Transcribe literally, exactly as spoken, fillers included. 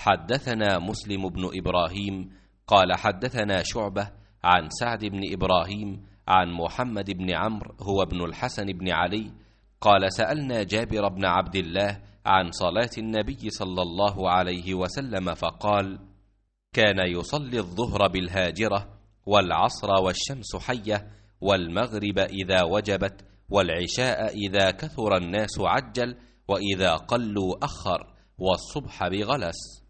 حدثنا مسلم بن إبراهيم قال حدثنا شعبة عن سعد بن إبراهيم عن محمد بن عمرو هو ابن الحسن بن علي قال سألنا جابر بن عبد الله عن صلاة النبي صلى الله عليه وسلم فقال: كان يصلي الظهر بالهاجرة، والعصر والشمس حية، والمغرب إذا وجبت، والعشاء إذا كثر الناس عجل، وإذا قلوا أخر، والصبح بغلس.